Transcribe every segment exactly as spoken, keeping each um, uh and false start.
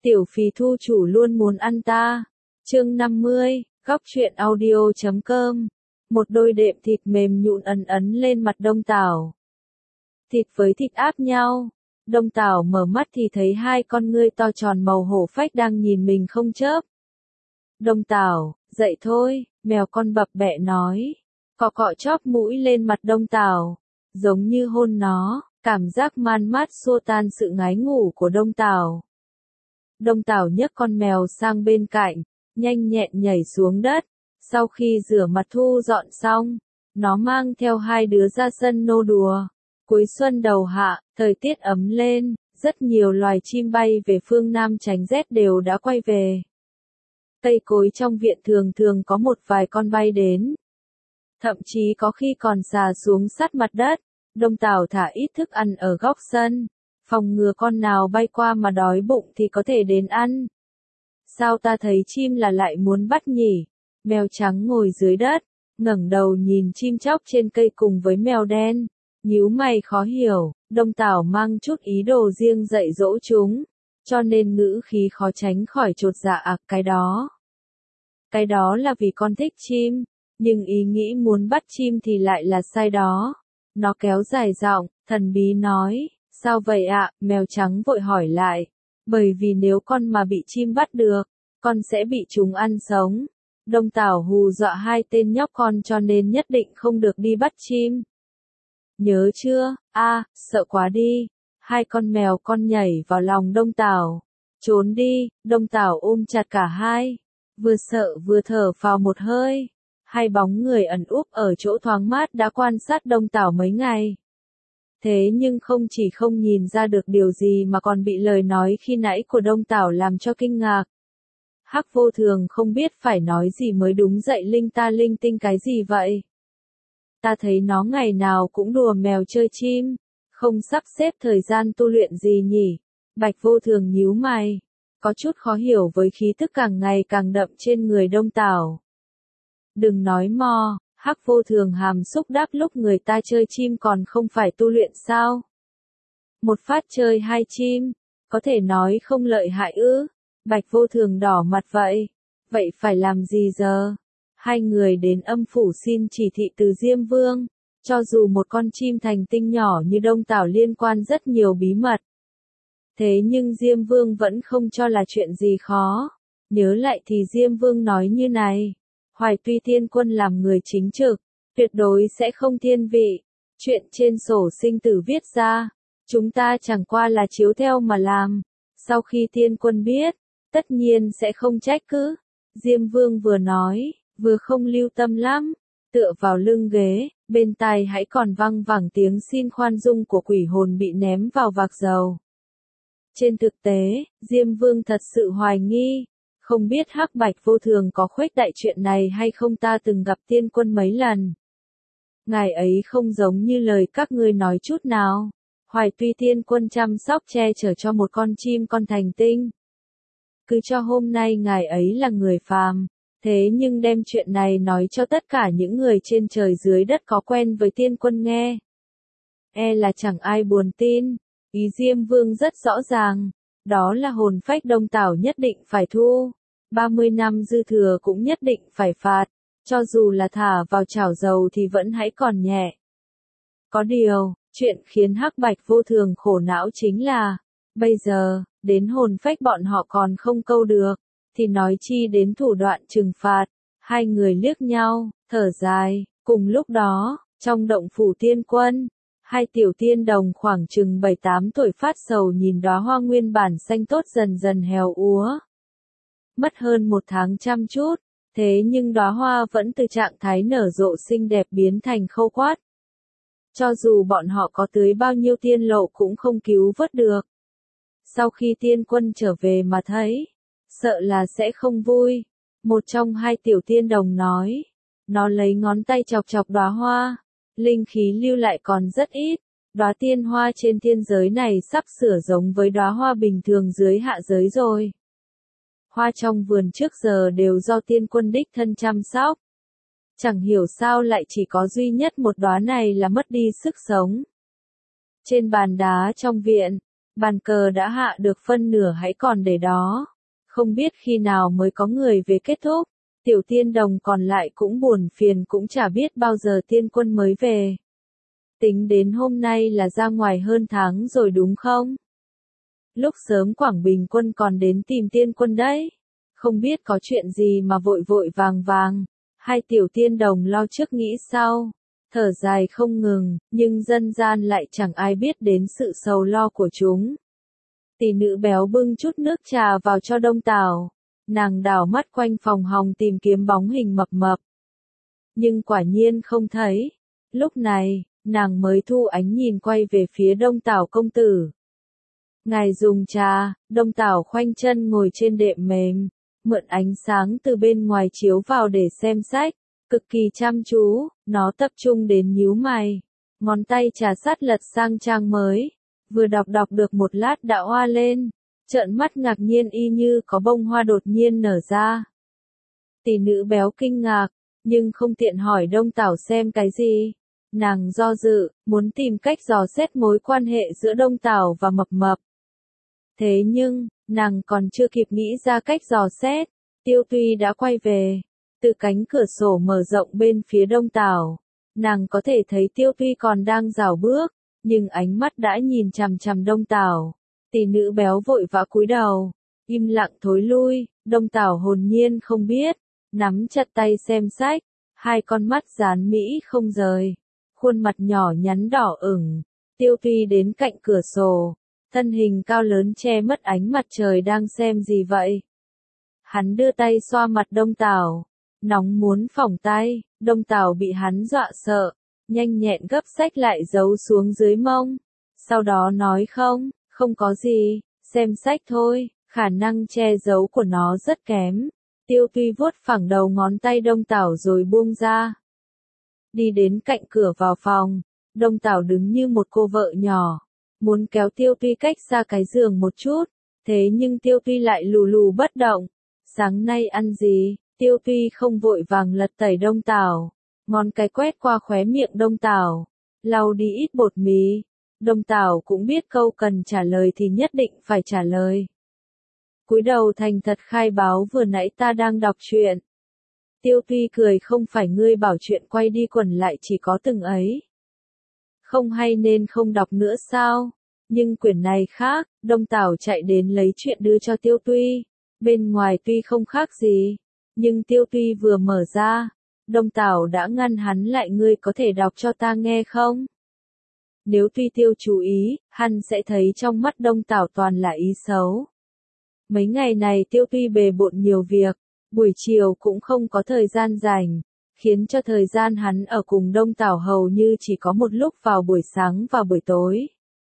Tiểu phì thu chủ luôn muốn ăn ta. Chương năm mươi, góc truyện audio chấm com. Một đôi đệm thịt mềm nhũn ấn ấn lên mặt Đông Tảo. Thịt với thịt áp nhau. Đông Tảo mở mắt thì thấy hai con ngươi to tròn màu hổ phách đang nhìn mình không chớp. Đông Tảo, dậy thôi, mèo con bập bẹ nói. Cọ cọ chóp mũi lên mặt Đông Tảo, giống như hôn nó, cảm giác man mát xua tan sự ngái ngủ của Đông Tảo. Đông Tảo nhấc con mèo sang bên cạnh, nhanh nhẹn nhảy xuống đất. Sau khi rửa mặt thu dọn xong, nó mang theo hai đứa ra sân nô đùa. Cuối xuân đầu hạ, thời tiết ấm lên, rất nhiều loài chim bay về phương Nam tránh rét đều đã quay về. Cây cối trong viện thường thường có một vài con bay đến. Thậm chí có khi còn xà xuống sát mặt đất. Đông Tảo thả ít thức ăn ở góc sân, phòng ngừa con nào bay qua mà đói bụng thì có thể đến ăn. Sao ta thấy chim là lại muốn bắt nhỉ? Mèo trắng ngồi dưới đất, ngẩng đầu nhìn chim chóc trên cây cùng với mèo đen, nhíu mày khó hiểu. Đông Tảo mang chút ý đồ riêng dạy dỗ chúng, cho nên ngữ khí khó tránh khỏi chột dạ. À, cái đó. Cái đó là vì con thích chim, nhưng ý nghĩ muốn bắt chim thì lại là sai đó. Nó kéo dài giọng, thần bí nói, sao vậy ạ? Mèo trắng vội hỏi lại, bởi vì nếu con mà bị chim bắt được, con sẽ bị chúng ăn sống. Đông Tảo hù dọa hai tên nhóc con cho nên nhất định không được đi bắt chim. Nhớ chưa? A, à, sợ quá đi. Hai con mèo con nhảy vào lòng Đông Tảo. Trốn đi. Đông Tảo ôm chặt cả hai, vừa sợ vừa thở phào một hơi. Hai bóng người ẩn úp ở chỗ thoáng mát đã quan sát Đông Tảo mấy ngày. Thế nhưng không chỉ không nhìn ra được điều gì mà còn bị lời nói khi nãy của Đông Tảo làm cho kinh ngạc. Hắc Vô Thường không biết phải nói gì mới đúng, dậy linh ta linh tinh cái gì vậy? Ta thấy nó ngày nào cũng đùa mèo chơi chim, không sắp xếp thời gian tu luyện gì nhỉ? Bạch Vô Thường nhíu mày, có chút khó hiểu với khí tức càng ngày càng đậm trên người Đông Tảo. Đừng nói mò, Hắc Vô Thường hàm xúc đáp, lúc người ta chơi chim còn không phải tu luyện sao? Một phát chơi hai chim, có thể nói không lợi hại ư? Bạch Vô Thường đỏ mặt vậy. Vậy phải làm gì giờ? Hai người đến âm phủ xin chỉ thị từ Diêm Vương. Cho dù một con chim thành tinh nhỏ như Đông Tảo liên quan rất nhiều bí mật. Thế nhưng Diêm Vương vẫn không cho là chuyện gì khó. Nhớ lại thì Diêm Vương nói như này. Hoài Tuy Tiên Quân làm người chính trực, tuyệt đối sẽ không thiên vị. Chuyện trên sổ sinh tử viết ra, chúng ta chẳng qua là chiếu theo mà làm. Sau khi Tiên Quân biết, tất nhiên sẽ không trách cứ. Diêm Vương vừa nói, vừa không lưu tâm lắm, tựa vào lưng ghế, bên tai hãy còn văng vẳng tiếng xin khoan dung của quỷ hồn bị ném vào vạc dầu. Trên thực tế, Diêm Vương thật sự hoài nghi, không biết Hắc Bạch Vô Thường có khuếch đại chuyện này hay không. Ta từng gặp Tiên Quân mấy lần. Ngài ấy không giống như lời các ngươi nói chút nào. Hoài Tuy Tiên Quân chăm sóc che chở cho một con chim con thành tinh. Cứ cho hôm nay ngài ấy là người phàm, thế nhưng đem chuyện này nói cho tất cả những người trên trời dưới đất có quen với Tiên Quân nghe. E là chẳng ai buồn tin. Ý Diêm Vương rất rõ ràng, đó là hồn phách Đông Tảo nhất định phải thu. ba mươi năm dư thừa cũng nhất định phải phạt, cho dù là thả vào chảo dầu thì vẫn hãy còn nhẹ. Có điều, chuyện khiến Hắc Bạch Vô Thường khổ não chính là, bây giờ, đến hồn phách bọn họ còn không câu được, thì nói chi đến thủ đoạn trừng phạt. Hai người liếc nhau, thở dài. Cùng lúc đó, trong động phủ Tiên Quân, hai tiểu tiên đồng khoảng chừng bảy tám tuổi phát sầu nhìn đóa hoa nguyên bản xanh tốt dần dần héo úa. Mất hơn một tháng chăm chút, thế nhưng đóa hoa vẫn từ trạng thái nở rộ xinh đẹp biến thành khô quắt. Cho dù bọn họ có tưới bao nhiêu tiên lộ cũng không cứu vớt được. Sau khi Tiên Quân trở về mà thấy, sợ là sẽ không vui. Một trong hai tiểu tiên đồng nói, nó lấy ngón tay chọc chọc đóa hoa, linh khí lưu lại còn rất ít. Đóa tiên hoa trên thiên giới này sắp sửa giống với đóa hoa bình thường dưới hạ giới rồi. Hoa trong vườn trước giờ đều do Tiên Quân đích thân chăm sóc. Chẳng hiểu sao lại chỉ có duy nhất một đóa này là mất đi sức sống. Trên bàn đá trong viện, Bàn cờ đã hạ được phân nửa hãy còn để đó. Không biết khi nào mới có người về kết thúc. Tiểu tiên đồng còn lại cũng buồn phiền cũng chả biết bao giờ tiên quân mới về. Tính đến hôm nay là ra ngoài hơn tháng rồi đúng không? Lúc sớm Quảng Bình quân còn đến tìm tiên quân đấy. Không biết có chuyện gì mà vội vội vàng vàng. Hai tiểu tiên đồng lo trước nghĩ sau. Thở dài không ngừng, nhưng dân gian lại chẳng ai biết đến sự sầu lo của chúng. Tỷ nữ béo bưng chút nước trà vào cho Đông Tảo. Nàng đảo mắt quanh phòng hòng tìm kiếm bóng hình mập mập. Nhưng quả nhiên không thấy. Lúc này, nàng mới thu ánh nhìn quay về phía Đông Tảo công tử. Ngài dùng trà, Đông Tảo khoanh chân ngồi trên đệm mềm, mượn ánh sáng từ bên ngoài chiếu vào để xem sách, cực kỳ chăm chú, nó tập trung đến nhíu mày. Ngón tay trà sát lật sang trang mới, vừa đọc đọc được một lát đã hoa lên, trợn mắt ngạc nhiên y như có bông hoa đột nhiên nở ra. Tỷ nữ béo kinh ngạc, nhưng không tiện hỏi Đông Tảo xem cái gì. Nàng do dự, muốn tìm cách dò xét mối quan hệ giữa Đông Tảo và Mập Mập. Thế nhưng, nàng còn chưa kịp nghĩ ra cách dò xét, Tiêu Tuy đã quay về. Từ cánh cửa sổ mở rộng bên phía Đông Tảo, nàng có thể thấy Tiêu Tuy còn đang rảo bước, nhưng ánh mắt đã nhìn chằm chằm Đông Tảo. Tỷ nữ béo vội vã cúi đầu, im lặng thối lui. Đông Tảo hồn nhiên không biết, nắm chặt tay xem sách, hai con mắt dán mỹ không rời, khuôn mặt nhỏ nhắn đỏ ửng. Tiêu Tuy đến cạnh cửa sổ, thân hình cao lớn che mất ánh mặt trời đang xem gì vậy. Hắn đưa tay xoa mặt Đông Tảo, nóng muốn phỏng tay. Đông Tảo bị hắn dọa sợ, nhanh nhẹn gấp sách lại giấu xuống dưới mông. Sau đó nói không, không có gì, xem sách thôi, khả năng che giấu của nó rất kém. Tiêu Tuy vuốt phẳng đầu ngón tay Đông Tảo rồi buông ra. Đi đến cạnh cửa vào phòng, Đông Tảo đứng như một cô vợ nhỏ, muốn kéo Tiêu Tuy cách xa cái giường một chút, thế nhưng Tiêu Tuy lại lù lù bất động. Sáng nay ăn gì? Tiêu Tuy không vội vàng lật tẩy Đông Tảo, ngón cái quét qua khóe miệng Đông Tảo, lau đi ít bột mì. Đông Tảo cũng biết câu cần trả lời thì nhất định phải trả lời. Cúi đầu thành thật khai báo vừa nãy ta đang đọc truyện. Tiêu Tuy cười, không phải ngươi bảo chuyện quay đi quẩn lại chỉ có từng ấy. Không hay nên không đọc nữa sao? Nhưng quyển này khác. Đông Tảo chạy đến lấy chuyện đưa cho Tiêu Tuy. Bên ngoài tuy không khác gì, nhưng Tiêu Tuy vừa mở ra, Đông Tảo đã ngăn hắn lại. Ngươi có thể đọc cho ta nghe không? Nếu Tuy Tiêu chú ý, hắn sẽ thấy trong mắt Đông Tảo toàn là ý xấu. Mấy ngày này Tiêu Tuy bề bộn nhiều việc, buổi chiều cũng không có thời gian rảnh, khiến cho thời gian hắn ở cùng Đông Tảo hầu như chỉ có một lúc vào buổi sáng và buổi tối.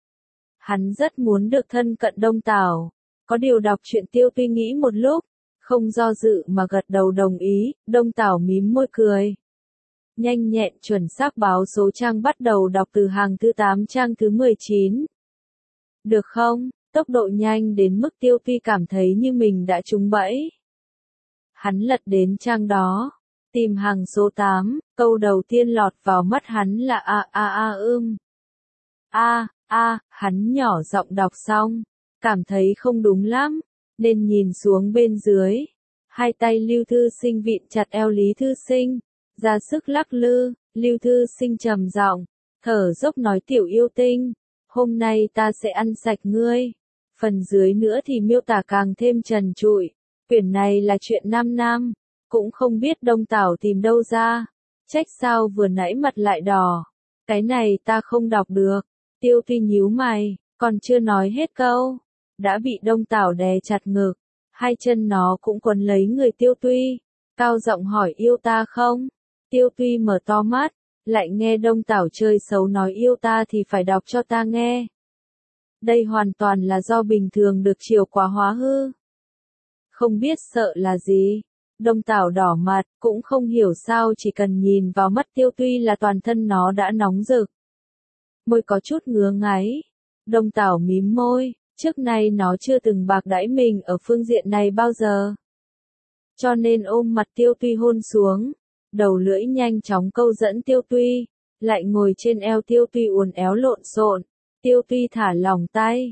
Hắn rất muốn được thân cận Đông Tảo, có điều đọc truyện Tiêu Tuy nghĩ một lúc, không do dự mà gật đầu đồng ý. Đông Tảo mím môi cười. Nhanh nhẹn chuẩn xác báo số trang, bắt đầu đọc từ hàng thứ tám trang thứ mười chín. Được không? Tốc độ nhanh đến mức Tiêu Tuy cảm thấy như mình đã trúng bẫy. Hắn lật đến trang đó, tìm hàng số tám, câu đầu tiên lọt vào mắt hắn là a a a ưm. A, a, hắn nhỏ giọng đọc xong, cảm thấy không đúng lắm, nên nhìn xuống bên dưới. Hai tay Lưu Thư Sinh vịn chặt eo Lý Thư Sinh, ra sức lắc lư. Lưu Thư Sinh trầm giọng, thở dốc nói, tiểu yêu tinh, hôm nay ta sẽ ăn sạch ngươi. Phần dưới nữa thì miêu tả càng thêm trần trụi. Quyển này là chuyện năm năm, cũng không biết Đông Tảo tìm đâu ra. Trách sao vừa nãy mặt lại đỏ. Cái này ta không đọc được. Tiêu Tuy nhíu mày, còn chưa nói hết câu, đã bị Đông Tảo đè chặt ngực. Hai chân nó cũng quấn lấy người Tiêu Tuy, cao giọng hỏi, yêu ta không? Tiêu Tuy mở to mắt, lại nghe Đông Tảo chơi xấu nói yêu ta thì phải đọc cho ta nghe. Đây hoàn toàn là do bình thường được chiều quá hóa hư. Không biết sợ là gì. Đông Tảo đỏ mặt, cũng không hiểu sao chỉ cần nhìn vào mắt Tiêu Tuy là toàn thân nó đã nóng rực. Môi có chút ngứa ngáy. Đông Tảo mím môi, trước nay nó chưa từng bạc đãi mình ở phương diện này bao giờ. Cho nên ôm mặt Tiêu Tuy hôn xuống, đầu lưỡi nhanh chóng câu dẫn Tiêu Tuy, lại ngồi trên eo Tiêu Tuy uốn éo lộn xộn. Tiêu Tuy thả lỏng tay,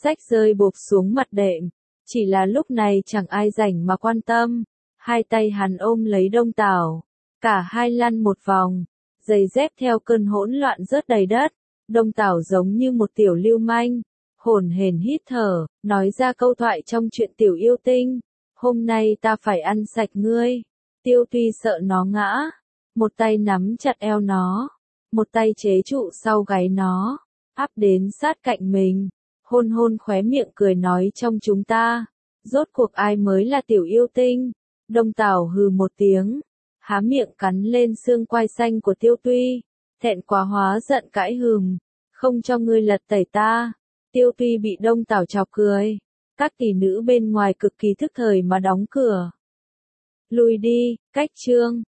xách rơi bộp xuống mặt đệm. Chỉ là lúc này chẳng ai rảnh mà quan tâm. Hai tay hắn ôm lấy Đông Tảo. Cả hai lăn một vòng. Giày dép theo cơn hỗn loạn rớt đầy đất. Đông Tảo giống như một tiểu lưu manh. Hổn hển hít thở, nói ra câu thoại trong chuyện tiểu yêu tinh. Hôm nay ta phải ăn sạch ngươi. Tiêu Tuy sợ nó ngã. Một tay nắm chặt eo nó. Một tay chế trụ sau gáy nó. Áp đến sát cạnh mình. Hôn hôn khóe miệng cười nói trong chúng ta. Rốt cuộc ai mới là tiểu yêu tinh. Đông Tảo hừ một tiếng. Há miệng cắn lên xương quai xanh của Tiêu Tuy. Thẹn quá hóa giận cãi hừm. Không cho ngươi lật tẩy ta. Tiêu Tuy bị Đông Tảo chọc cười. Các tỷ nữ bên ngoài cực kỳ thức thời mà đóng cửa. Lùi đi, cách chương.